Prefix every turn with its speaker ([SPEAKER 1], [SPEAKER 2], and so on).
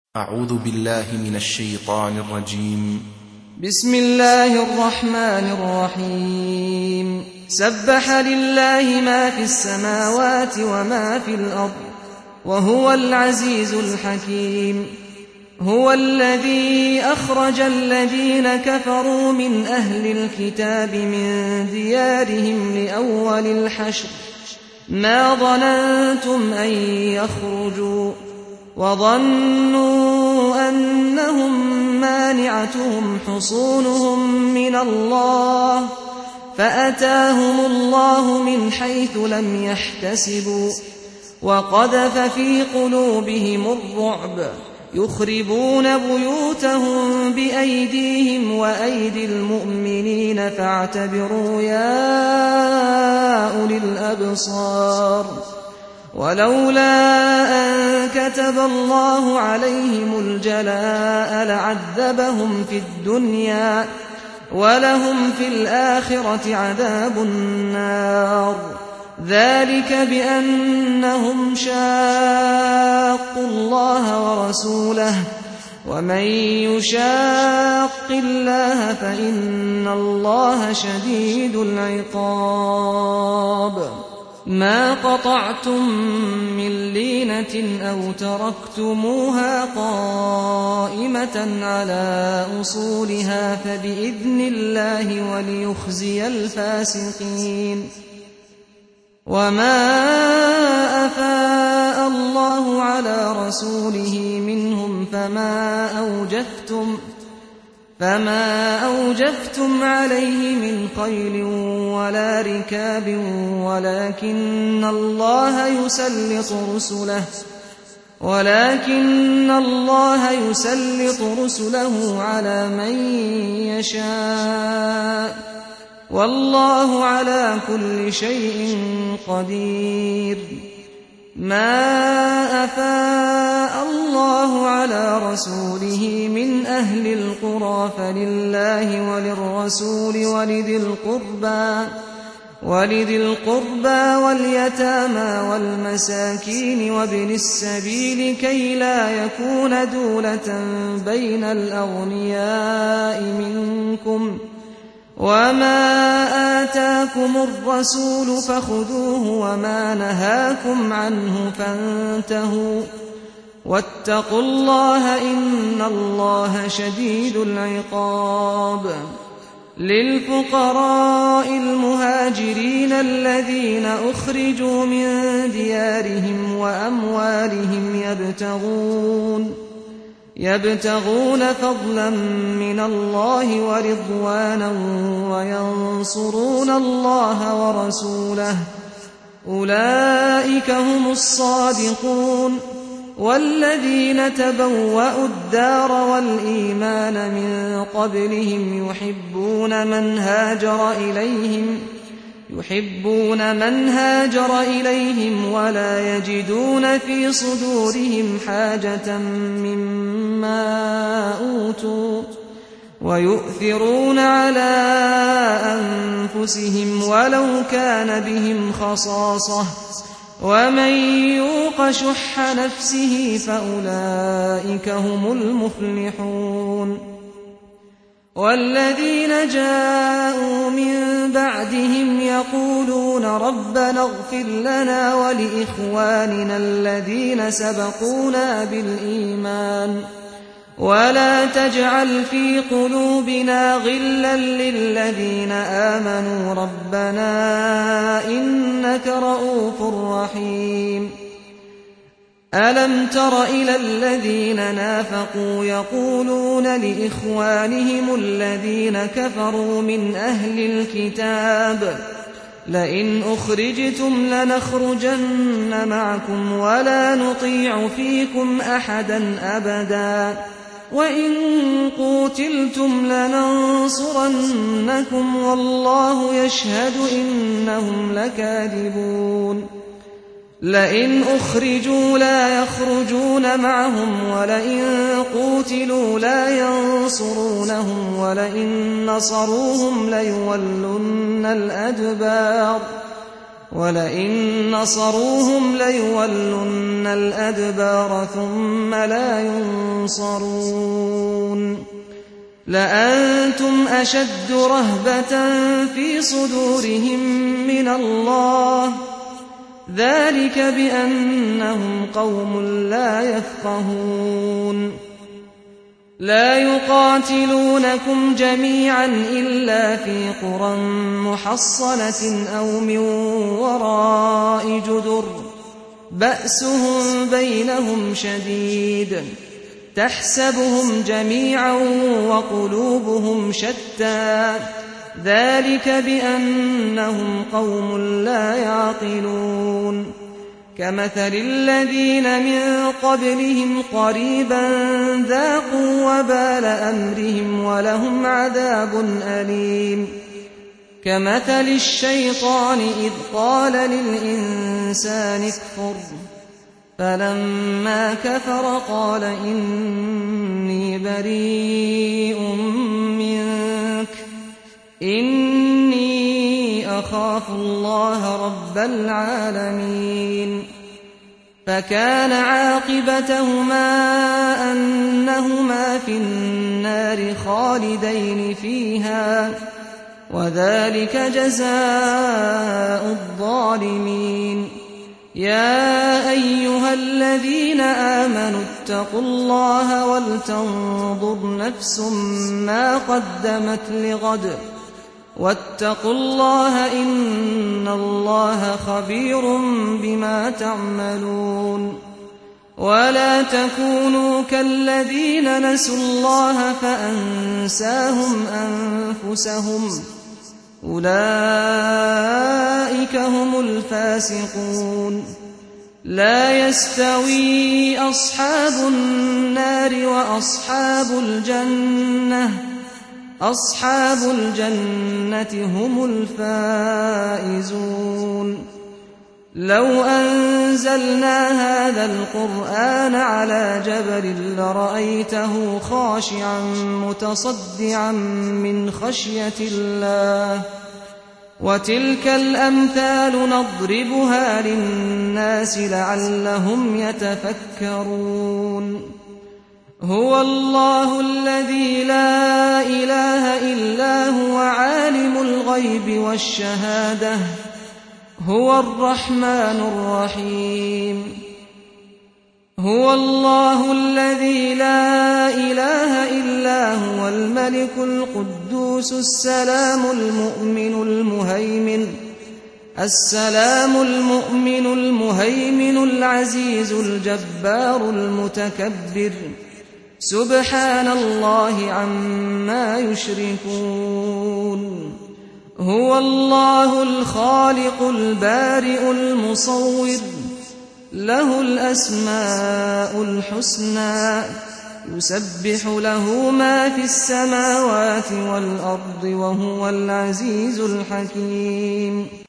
[SPEAKER 1] أعوذ بالله من الشيطان الرجيم.
[SPEAKER 2] بسم الله الرحمن الرحيم. سبح لله ما في السماوات وما في الأرض وهو العزيز الحكيم. هو الذي أخرج الذين كفروا من أهل الكتاب من ديارهم لأول الحشر ما ظننتم أن يخرجوا وظنوا أنهم مانعتهم حصونهم من الله فأتاهم الله من حيث لم يحتسبوا وقذف في قلوبهم الرعب يخربون بيوتهم بأيديهم وأيدي المؤمنين فاعتبروا يا أولي الأبصار. ولولا أن كتب الله عليهم الجلاء لعذبهم في الدنيا ولهم في الآخرة عذاب النار. ذلك بأنهم شاقوا الله ورسوله ومن يشاق الله فإن الله شديد العقاب. ما قطعتم من لينة أو تركتموها قائمة على أصولها فبإذن الله وليخزي الفاسقين. وما أفاء الله على رسوله منهم فما أوجفتم عليه من خيل ولا ركاب ولكن الله يسلط رسله على من يشاء والله على كل شيء قدير. ما أفاء الله على رسوله من أهل القرى فلله وللرسول ولذي القربى واليتامى والمساكين وابن السبيل كي لا يكون دولة بين الأغنياء منكم. وما آتاكم الرسول فخذوه وما نهاكم عنه فانتهوا واتقوا الله إن الله شديد العقاب. للفقراء المهاجرين الذين أخرجوا من ديارهم وأموالهم يبتغون فضلا من الله ورضوانا وينصرون الله ورسوله أولئك هم الصادقون. والذين تبوأوا الدار والإيمان من قبلهم يحبون من هاجر إليهم ولا يجدون في صدورهم حاجة مما أوتوا ويؤثرون على أنفسهم ولو كان بهم خصاصة ومن يوق شح نفسه فأولئك هم المفلحون. والذين جاءوا من بعدهم يقولون ربنا اغفر لنا ولإخواننا الذين سبقونا بالإيمان ولا تجعل في قلوبنا غلا للذين آمنوا ربنا إنك رؤوف رحيم. ألم تر إلى الذين نافقوا يقولون لإخوانهم الذين كفروا من أهل الكتاب لئن أخرجتم لنخرجن معكم ولا نطيع فيكم أحدا أبدا وإن قوتلتم لننصرنكم والله يشهد إنهم لكاذبون. لئن أخرجوا لا يخرجون معهم ولئن قوتلوا لا ينصرونهم ولئن نصروهم ليولن الأدبار ولئن نصروهم ليولن الأدبار ثم لا ينصرون لأنتم أشد رهبة في صدورهم من الله ذلك بأنهم قوم لا يفقهون لا يقاتلونكم جميعا إلا في قرى محصنة أو من وراء جدر بأسهم بينهم شديد تحسبهم جميعا وقلوبهم شتى ذلك بأنهم قوم لا يعقلون كمثل الذين من قبلهم قريبا ذاقوا وبال أمرهم ولهم عذاب أليم كمثل الشيطان إذ قال للإنسان اكفر فلما كفر قال إني بريء منك إني أخاف الله رب العالمين فكان عاقبتهما أنهما في النار خالدين فيها وذلك جزاء الظالمين يا أيها الذين آمنوا اتقوا الله ولتنظر نفس ما قدمت لغد واتقوا الله إن الله خبير بما تعملون ولا تكونوا كالذين نسوا الله فأنساهم أنفسهم أولئك هم الفاسقون لا يستوي أصحاب النار وأصحاب الجنة هم الفائزون لو أنزلنا هذا القرآن على جبل لرأيته خاشعا متصدعا من خشية الله وتلك الأمثال نضربها للناس لعلهم يتفكرون هو الله الذي لا إله إلا هو عالم الغيب والشهادة هو الرحمن الرحيم هو الله الذي لا إله إلا هو الملك القدوس السلام المؤمن المهيمن العزيز الجبار المتكبر سبحان الله عما يشركون هو الله الخالق البارئ المصور له الأسماء الحسنى يسبح له ما في السماوات والأرض وهو العزيز الحكيم